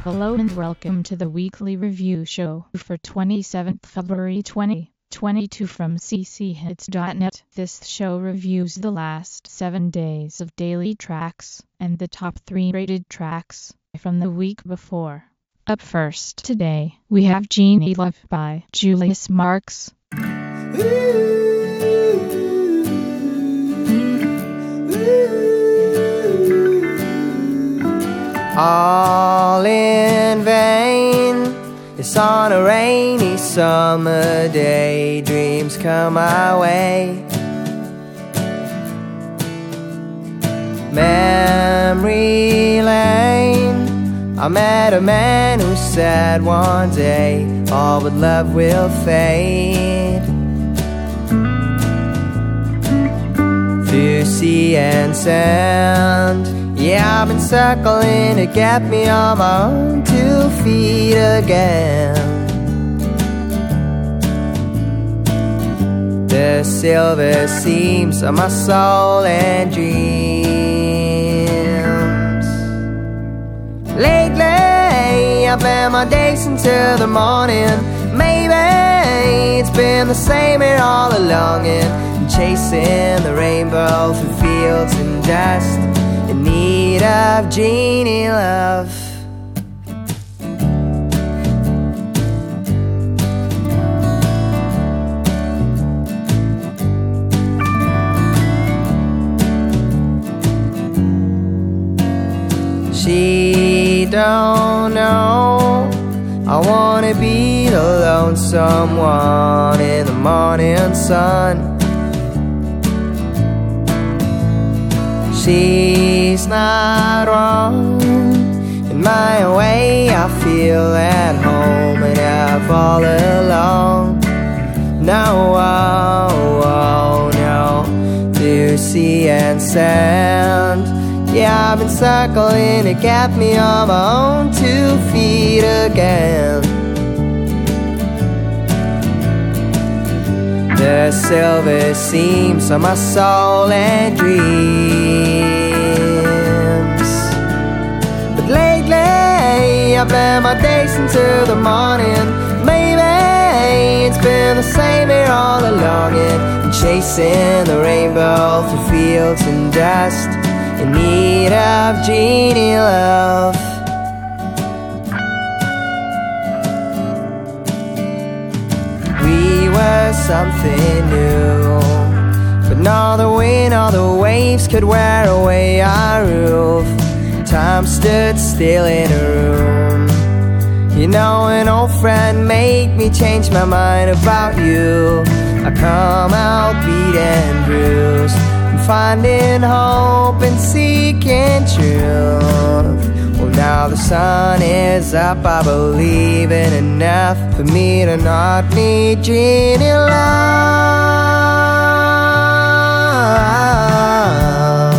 Hello and welcome to the weekly review show for 27th February 2022 from cchits.net. This show reviews the last 7 days of daily tracks and the top 3 rated tracks from the week before. Up first today, we have Genie Love by Julius Marks. All in vain, it's on a rainy summer day, dreams come my way. Memory lane, I met a man who said one day all but love will fade. Through sea and sand, yeah, I've been circling to get me on my own 2 feet again. The silver seams of my soul and dreams. Lately, I plan my days until the morning. Maybe it's been the same here all along, and chasing the rainbow through fields and dust, in need of genie love. She don't know I wanna be the lonesome one in the morning sun. She's not wrong. In my way I feel at home and have all along. No, oh, oh, no, through sea and sand, yeah, I've been circling to get me on my own 2 feet again. The silver seams of my soul and dreams. But lately, I plan my days until the morning. Maybe it's been the same here all along, and chasing the rainbow through fields and dust, in need of genie love. We were something new, but all the wind, all the waves could wear away our roof. Time stood still in a room. You know, an old friend made me change my mind about you. I come out beat and bruised, finding hope and seeking truth. Well, now the sun is up, I believe in enough for me to not need genie love.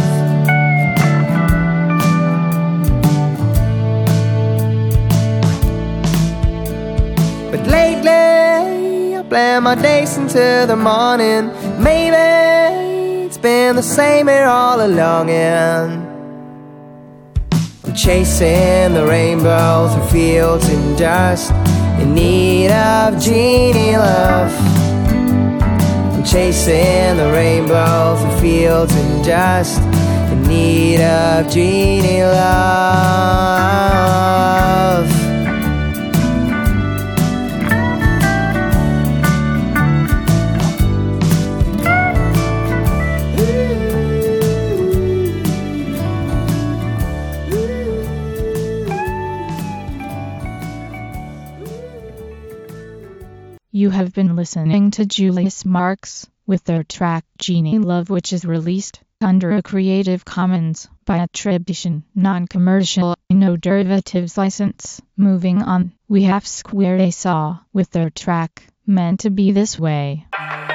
But lately, I plan my days until the morning. Maybe it's been the same here all along, and I'm chasing the rainbow through fields and dust, in need of genie love. I'm chasing the rainbow through fields and dust, in need of genie love. You have been listening to Julius Marks with their track Genie Love, which is released under a Creative Commons by attribution, non-commercial, no derivatives license. Moving on, we have Square A Saw with their track Meant to Be This Way.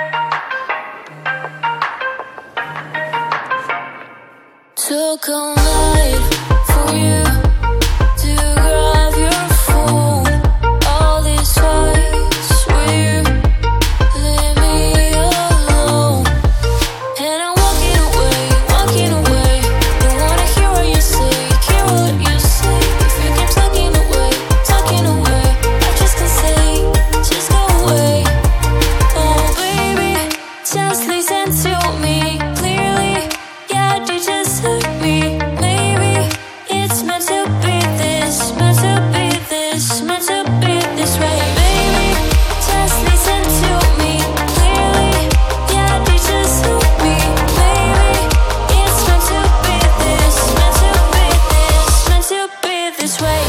Took all night for you to grab your phone. All these fights with you leave me alone, and I'm walking away. Don't wanna hear what you say, care what you say. If you keep talking away, listen to me clearly. Yeah, they just hurt me. Maybe it's meant to be this, meant to be this, meant to be this way. Baby, just listen to me clearly. Yeah, they just hurt me. Maybe it's meant to be this, meant to be this, meant to be this way.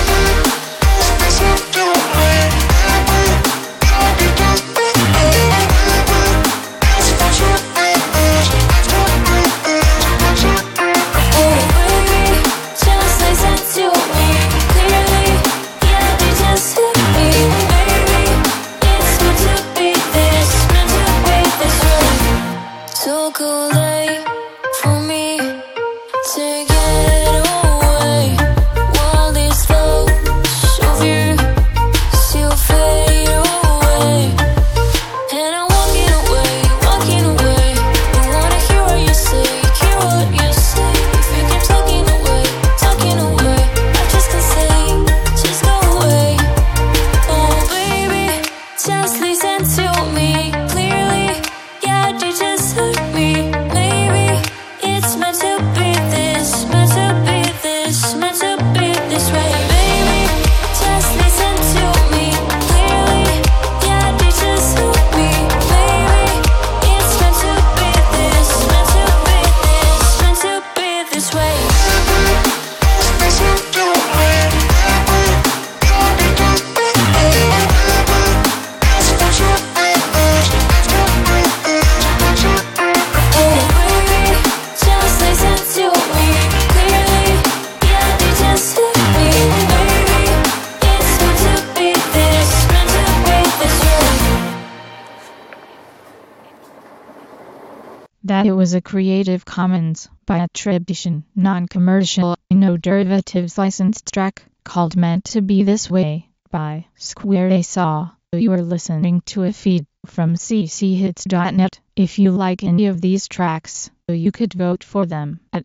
That it was a Creative Commons by attribution, non-commercial, no derivatives licensed track called Meant to Be This Way by Square Saw. You are listening to a feed from cchits.net. If you like any of these tracks, you could vote for them at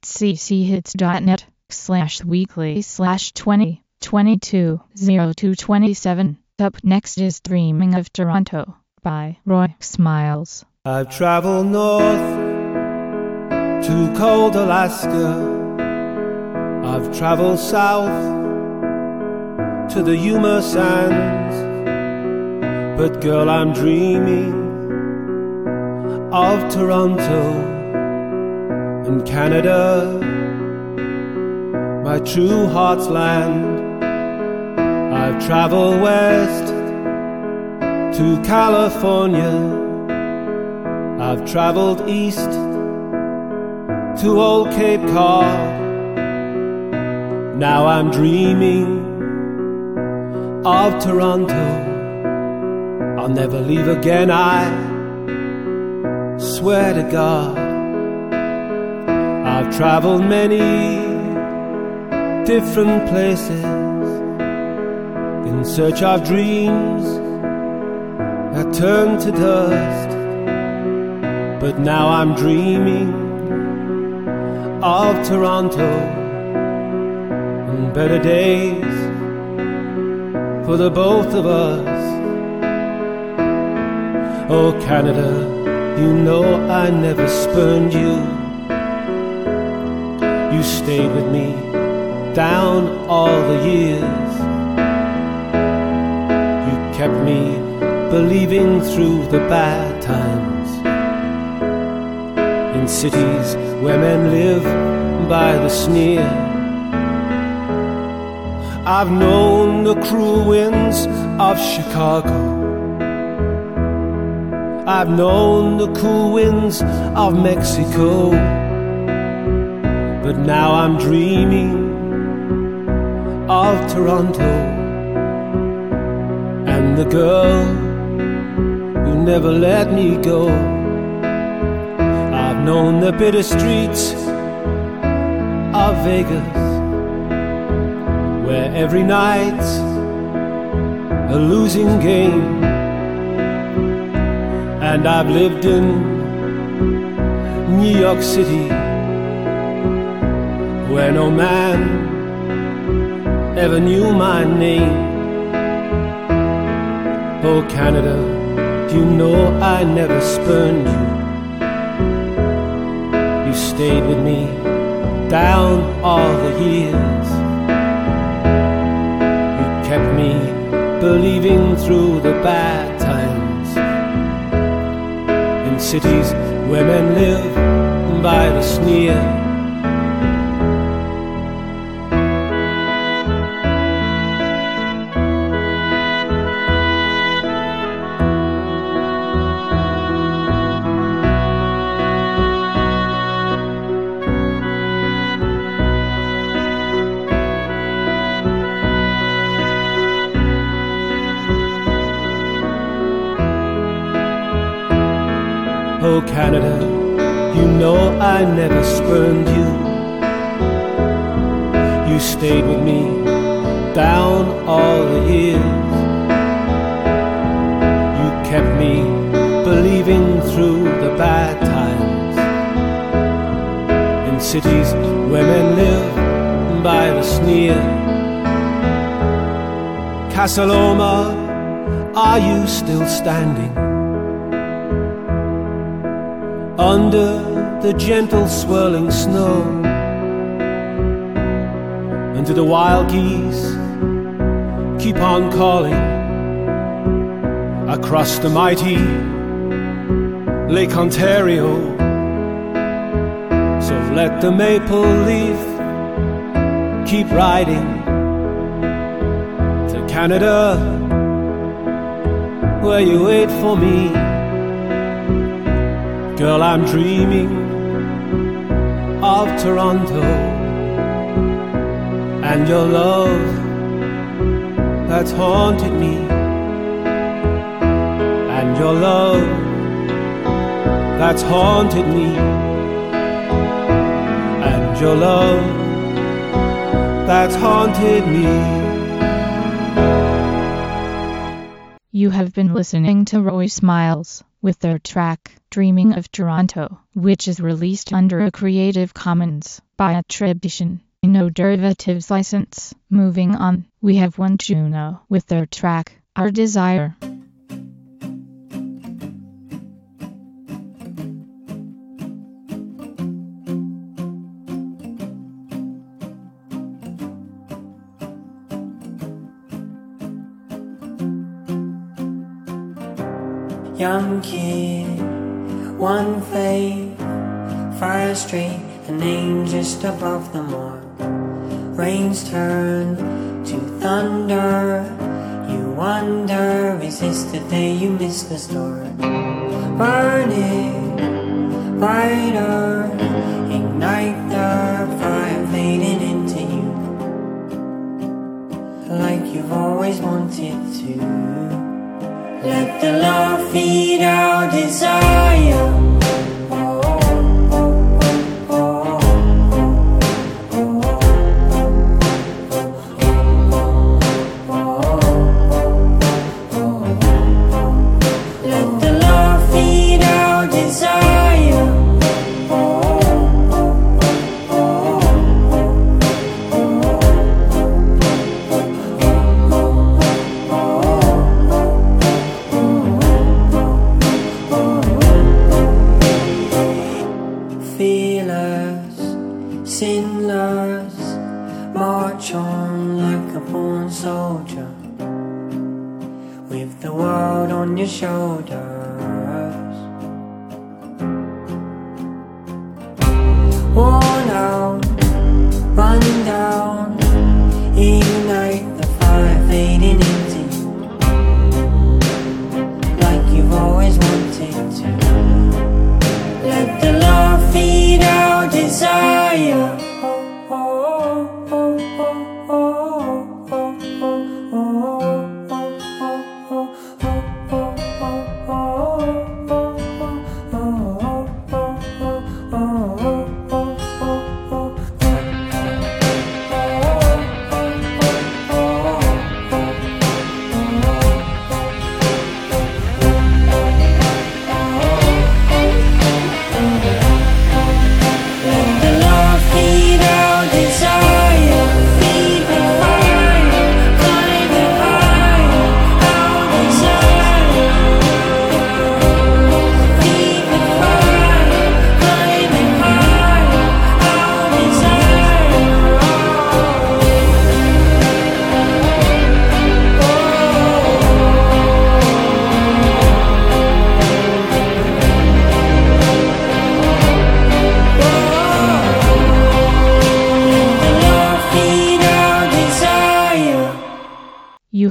cchits.net/weekly/2022-0227. Up next is Dreaming of Toronto by Roy Smiles. I've traveled north to cold Alaska. I've traveled south to the Yuma Sands. But girl, I'm dreaming of Toronto in Canada, my true heart's land. I've traveled west to California. I've traveled east to old Cape Cod. Now I'm dreaming of Toronto. I'll never leave again, I swear to God. I've traveled many different places in search of dreams that turned to dust. But now I'm dreaming of Toronto and better days for the both of us. Oh Canada, you know I never spurned you. You stayed with me down all the years. You kept me believing through the bad times. In cities where men live by the sneer. I've known the cruel winds of Chicago. I've known the cool winds of Mexico. But now I'm dreaming of Toronto and the girl who never let me go. I've known the bitter streets of Vegas, where every night's a losing game. And I've lived in New York City, where no man ever knew my name. Oh Canada, you know I never spurned you. stayed with me down all the years. You kept me believing through the bad times. In cities where men live by the sneer. Oh Canada, you know I never spurned you. You stayed with me down all the years. You kept me believing through the bad times. In cities where men live by the sneer. Casa Loma, are you still standing? Under the gentle swirling snow, and do the wild geese keep on calling across the mighty Lake Ontario? So let the maple leaf keep riding to Canada, where you wait for me. Girl, I'm dreaming of Toronto and your love that's haunted me, and your love that's haunted me, and your love that's haunted me. You have been listening to Roy Smiles with their track Dreaming of Toronto, which is released under a Creative Commons by attribution, no derivatives license. Moving on, we have One Juno with their track Our Desire. Young kid, one faith, fire straight, a name just above the mark. Rains turn to thunder. You wonder, is this the day you missed the start? Burn it brighter, ignite the fire fading into you, like you've always wanted to. Let the love feed our desire. Let the love feed our desire. Sinless, march on like a born soldier, with the world on your shoulders. Worn out, run down, ignite the fire fading into you, like you've always wanted to. Let the love feed our desire.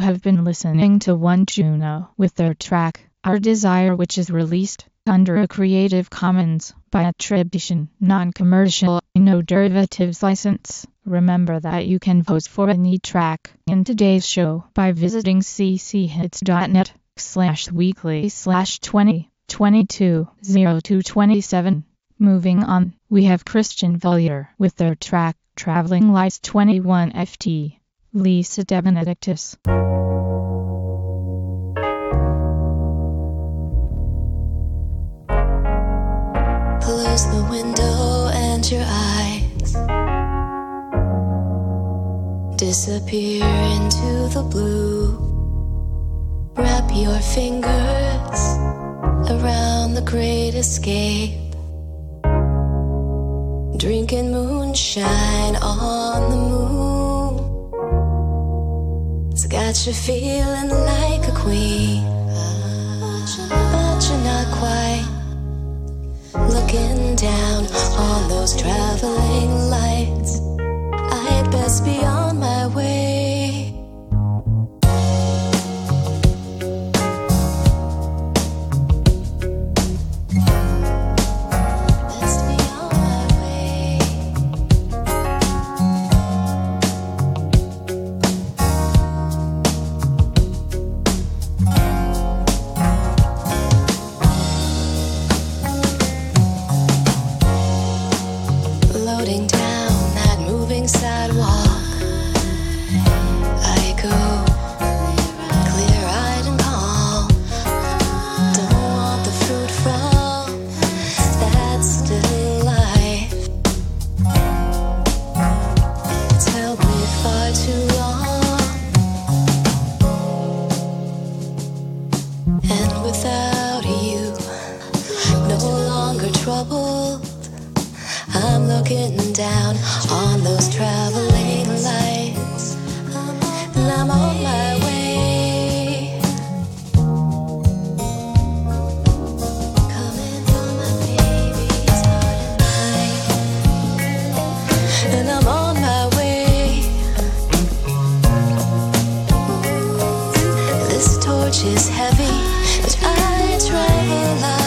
have been listening to One Juno with their track, Our Desire, which is released under a Creative Commons by attribution, non-commercial, no derivatives license. Remember that you can vote for any track in today's show by visiting cchits.net/weekly/2022-0227. Moving on, we have Christian Valier with their track, Traveling Lights 21 FT. Lisa DeBenedictis. Close the window and your eyes disappear into the blue. Wrap your fingers around the great escape. Drinking moonshine on the moon. It's got you feeling like a queen, but you're not quite. Looking down on those traveling lights, I'd best be on my way. Best be on my way. Loading down that moving sidewalk, I go clear-eyed and calm. Don't want the fruit from that still life. It's held me far too long, and without you, no longer troubled. I'm looking down on those traveling lights, and I'm on my way. Coming for my baby's heart and mind, and I'm on my way. This torch is heavy, but I travel light.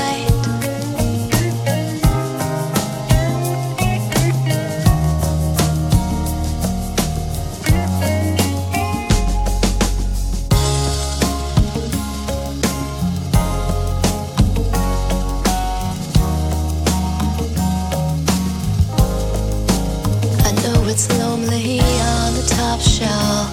It's lonely on the top shelf,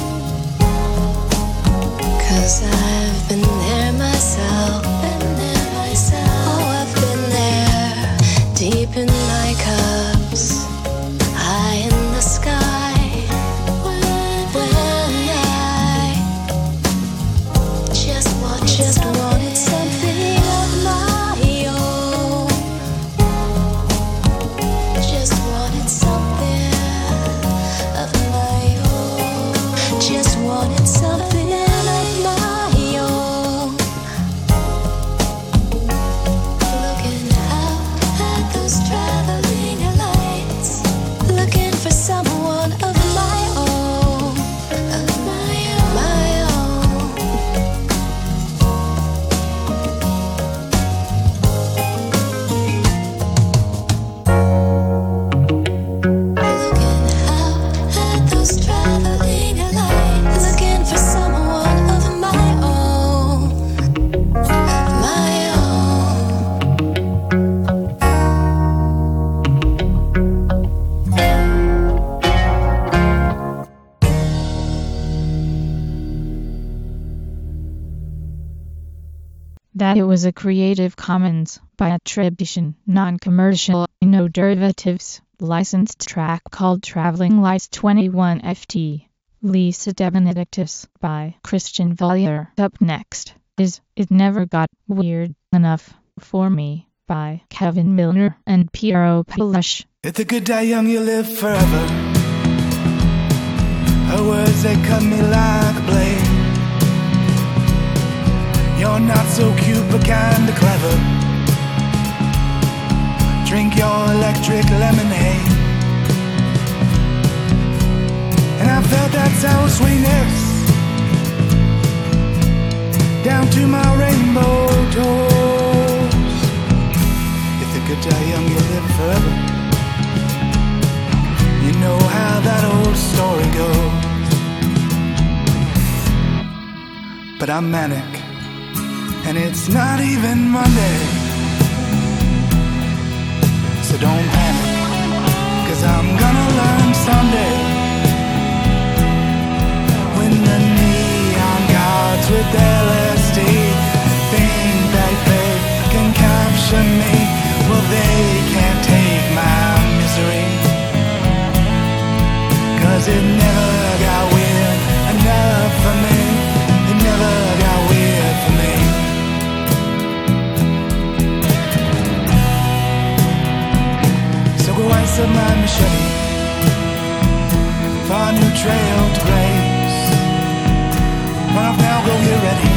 'cause I've been there myself. Oh, I've been there, deep in my cups, high in the sky. When I just wanted something of my own. Just wanted something of my own. Just wanted something of my own. Looking out at those traveling lights, looking for someone of my own, of my own, my own. Looking out at those traveling lights, looking for someone of my own, my own. That it was a Creative Commons by attribution, non-commercial, no derivatives, licensed track called Traveling Lights 21 FT. Lisa DeBenedictis by Christian Valier. Up next is It Never Got Weird Enough for Me by Kevin Milner and Piero Pilush. If the good die young, you live forever. Her words, they cut me like a blade. You're not so cute, but kinda clever. Drink your electric lemonade. And I felt that sour sweetness down to my rainbow toes. If you could die young, you live forever. You know how that old story goes. But I'm manic, and it's not even Monday. So don't panic, 'cause I'm gonna learn someday. When the neon gods with LSD think that they can capture me, well they can't take my misery. 'Cause it never got weird enough for me. It never got weird for me. So go ice up my machete for a new trail to blaze. Run off now, go get ready.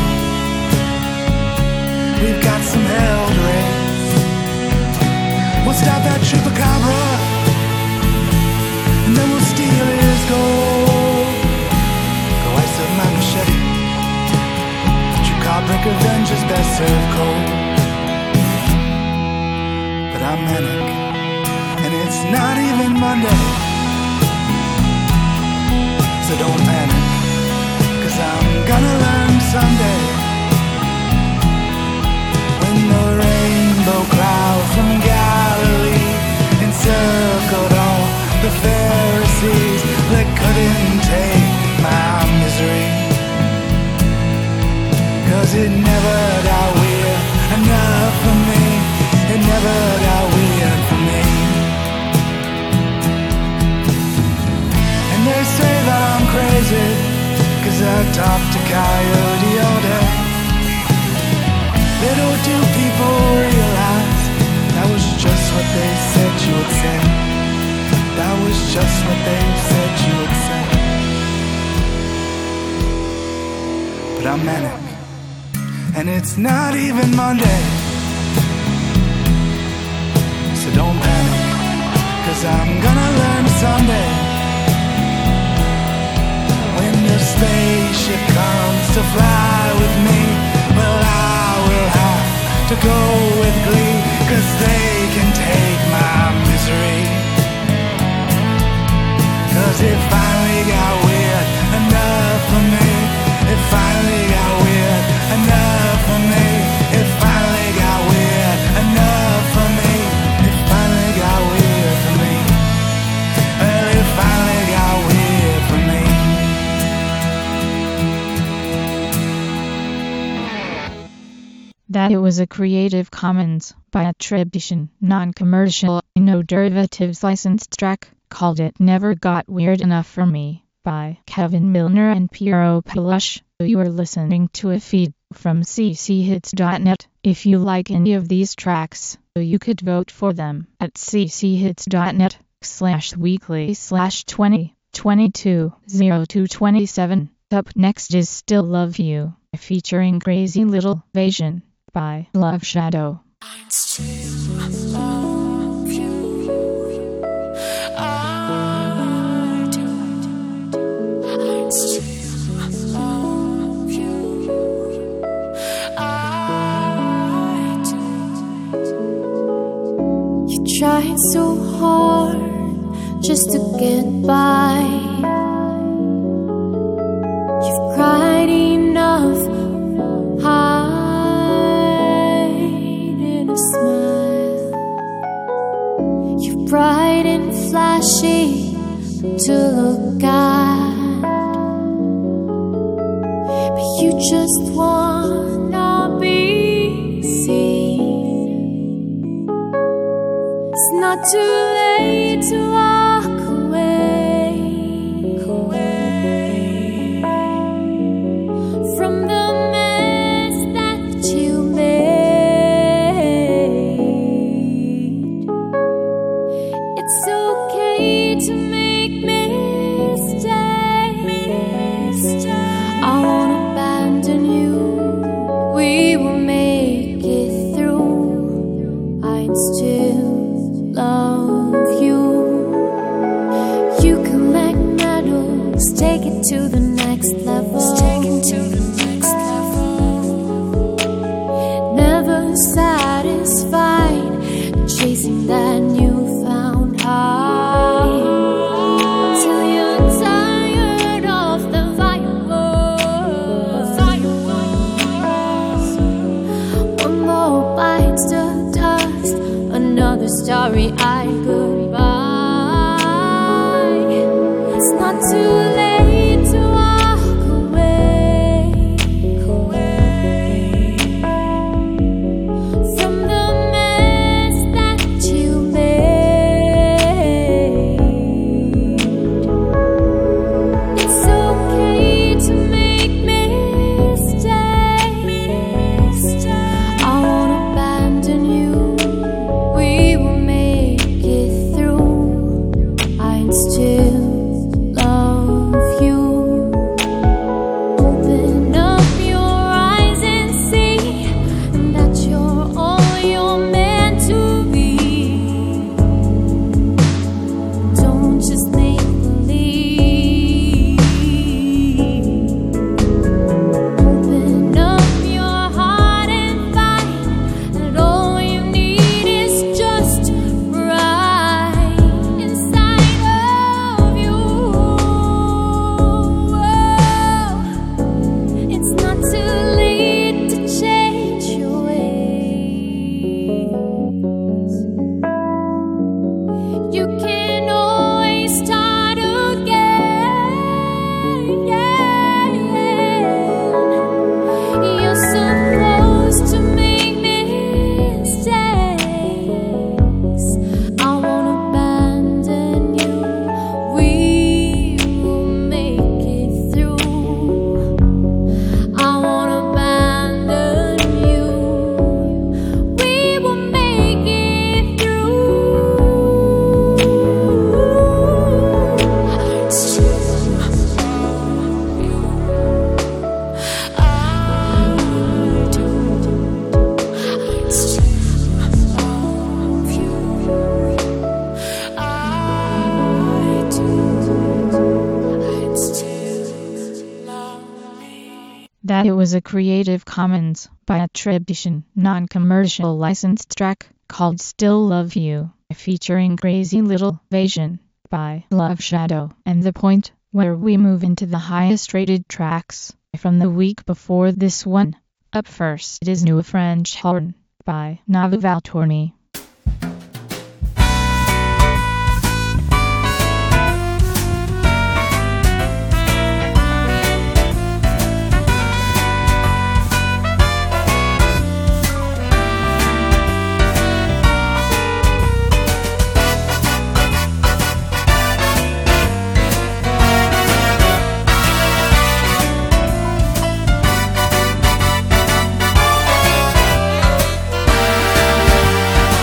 We've got some hell to raise. We'll stop that chupacabra, and then we'll steal his gold. Go ice up my machete. Chupacabra revenge is best served cold. But I'm manic, and it's not even Monday. So don't panic, 'cause I'm gonna learn someday. When the rainbow cloud from Galilee encircled all the Pharisees that couldn't take my misery. 'Cause it never got weird enough for me. It never got weird for me. And they say that I'm crazy, 'cause I talk to Coyote all day. Little do people realize that was just what they said you would say. That was just what they said you would say. But I'm manic, and it's not even Monday. So don't panic, 'cause I'm gonna learn someday. When the spaceship comes to fly with me, well I will have to go with glee, 'cause they can take my misery. 'Cause it finally got weird enough for me. It finally got weird enough for me. It finally got weird enough for me. It finally got weird for me. Well, it finally got weird for me. That it was a Creative Commons by attribution, non-commercial, no derivatives licensed track, called It Never Got Weird Enough for Me, by Kevin Milner and Piero Pelush. You are listening to a feed from cchits.net. If you like any of these tracks, you could vote for them at cchits.net/weekly/2022-0227. Up next is Still Love You, featuring Crazy Little Vision by Love Shadow. Tried so hard just to get by. You've cried enough, hiding a smile. You're bright and flashy to look at, but you just wanna be seen. It's not too late to walk away from the mess that you made. It's okay to make mistakes. I won't abandon you. We will make it through. I'd still love you. hi, goodbye. It's not too late to walk away, from the mess that you made. It's okay to make mistakes. I won't abandon you. We will make it through. I still love you. Open up your eyes and see that you're all you're meant to be. Don't just make believe. Open up your heart and find that all you need is just right inside of you. It's not too late to change your ways. You can always start again. You're supposed to make mistakes. I won't abandon you. We will make it through. I won't abandon you. We will make it through. Still love you. I do. Still love you. I do. Still love me. That it was a Creative Commons by attribution, non-commercial licensed track called Still Love You, featuring Crazy Little Vision by Love Shadow. And the point where we move into the highest rated tracks from the week before this one. Up first is New French Horn by Navu Valtorni. I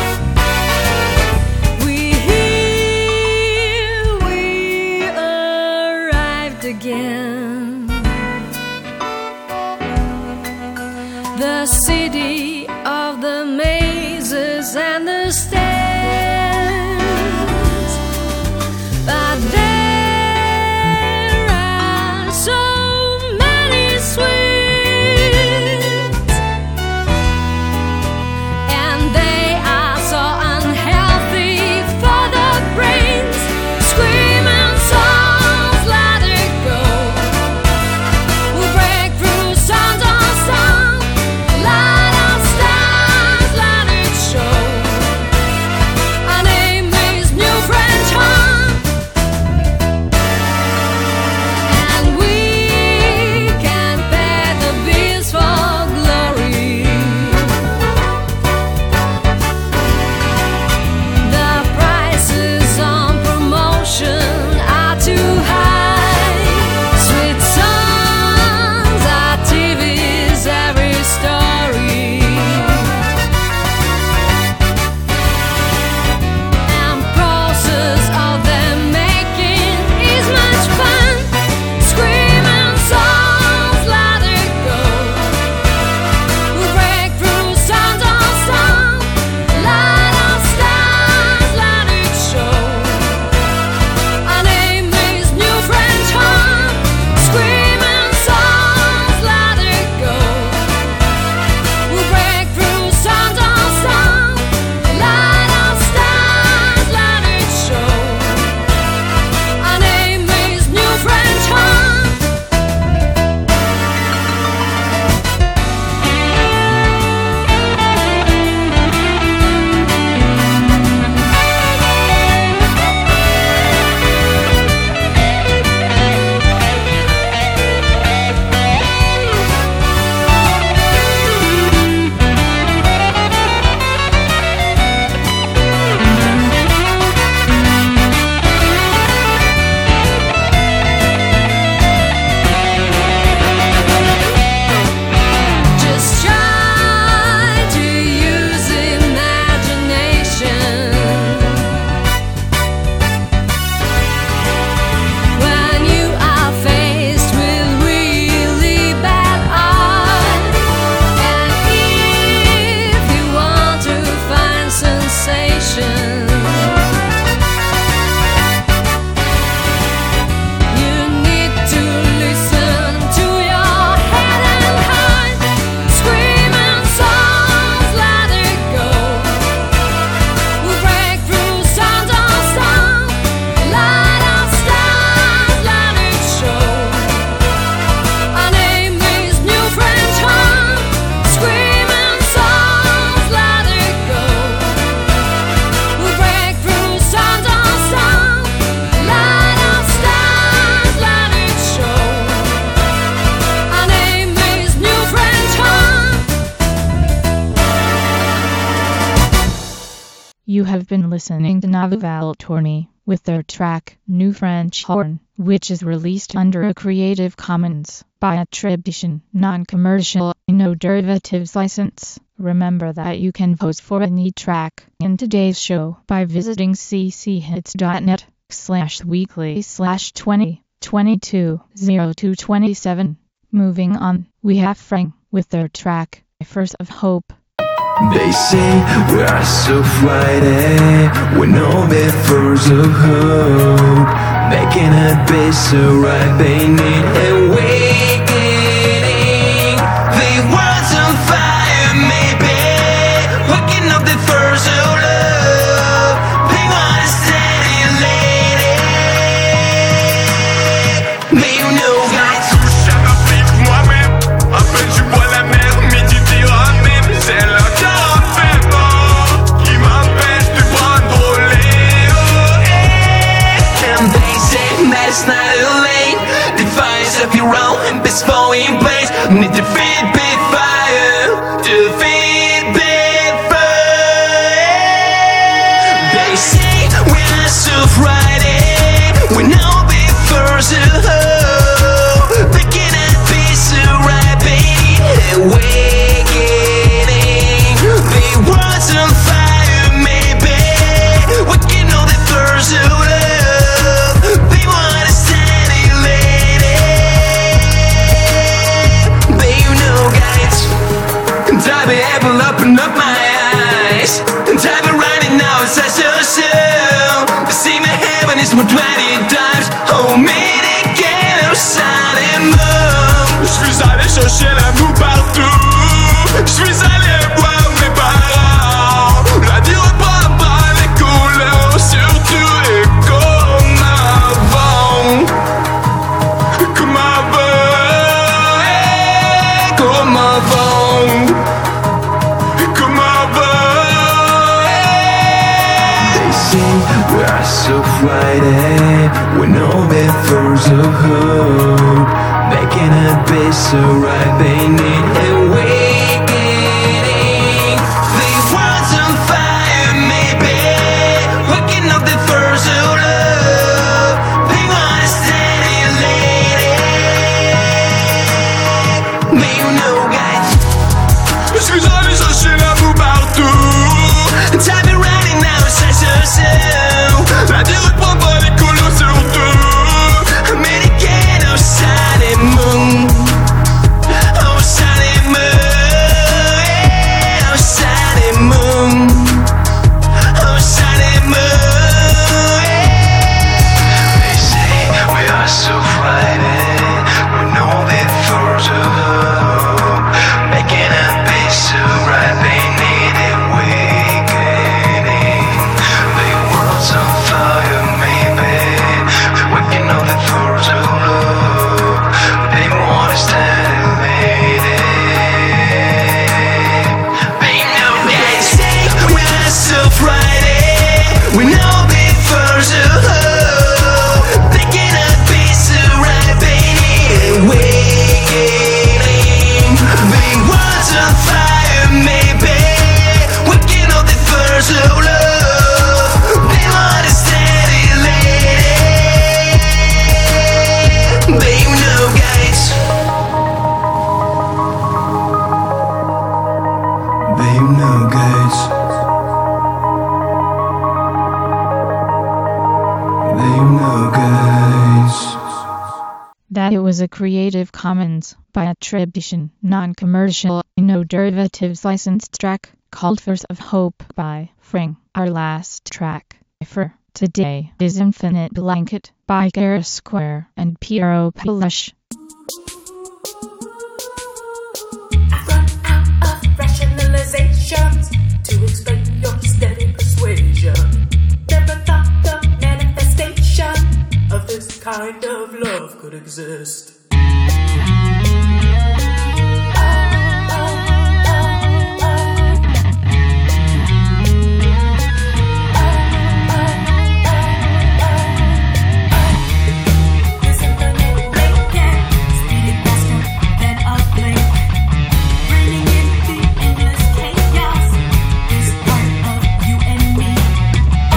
listening to Naval Torni with their track New French Horn, which is released under a Creative Commons by attribution, non-commercial, no derivatives license. Remember that you can vote for any track in today's show by visiting cchits.net/weekly/2022-0227. Moving on, we have Frank with their track First of Hope. They say we are so Friday, we're no first of hope. Making a base so right, they need awakening. The world's on fire, maybe waking up the first of love. Being honest and lady, mais you know guys. Chaque afrique moi-même, à peine tu vois la mer, mais tu diras même, c'est là. It's not too late. Defiance of your own best falling place. Need to feed big fire. To feed big fire. They say we're so Friday. We know before so hope. Picking up peace so right, baby. Awakening. The world's on fire, maybe. We can know the first of love. Time apple open up my eyes. Time running now, it's such a show. To see my heaven is more 20 times. Oh, mais des quels outside and move. Je suis allé chercher l'amour partout. Je suis allé voir mes parents. La vie reprend pas les couleurs, surtout et comme avant. Comme avant, comme avant. We are so Friday, we're no first of hope. Making a base so right, they need awakening. The world's on fire, maybe waking up the first of love. Being honest and lady, mais you know guys. Je suis allé chercher l'amour partout. Time is running now, it's such a show. La vie reprend pas les couleurs surtout. American outside the moon. Outside the moon. Yeah, outside the moon. Outside the moon. Yeah. They say we are so Friday. We know that first of hope. Making a base so right, they need awakening. The world's on fire, maybe. We can know the force of love. They want to stand and lady. They know they say we're so Friday. We know the force of hope. They cannot be so right, baby. Awakening. The world's on fire, maybe. We can know the force of love. They want to stand and lady. They know guys. They know guys. They know guys. That it was a Creative Commons by attribution, non-commercial, no derivatives licensed track called First of Hope by Frank. Our last track for today is Infinite Blanket by Gara Square and Piero Palush. I've run out of rationalizations to explain your steady persuasion. Never thought the manifestation of this kind of love could exist. This infinite blanket, speeding faster than a blink, raining in the endless chaos is part of you and me.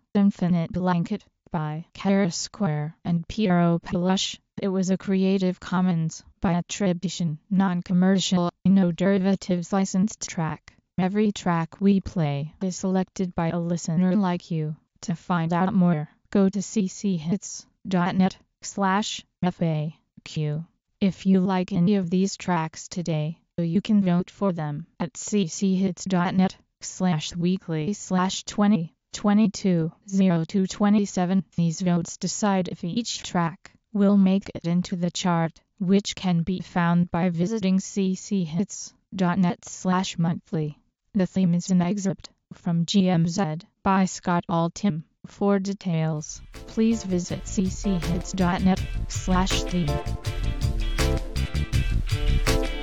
Infinite Blanket by Kara Square and Piero Pelush. It was a Creative Commons by attribution, non-commercial, no derivatives licensed track. Every track we play is selected by a listener like you. To find out more, go to cchits.net/FAQ. If you like any of these tracks today, you can vote for them at cchits.net/weekly/2022-0227. These votes decide if each track will make it into the chart, which can be found by visiting cchits.net/monthly. The theme is an excerpt from GMZ by Scott Altham. For details, please visit cchits.net/theme.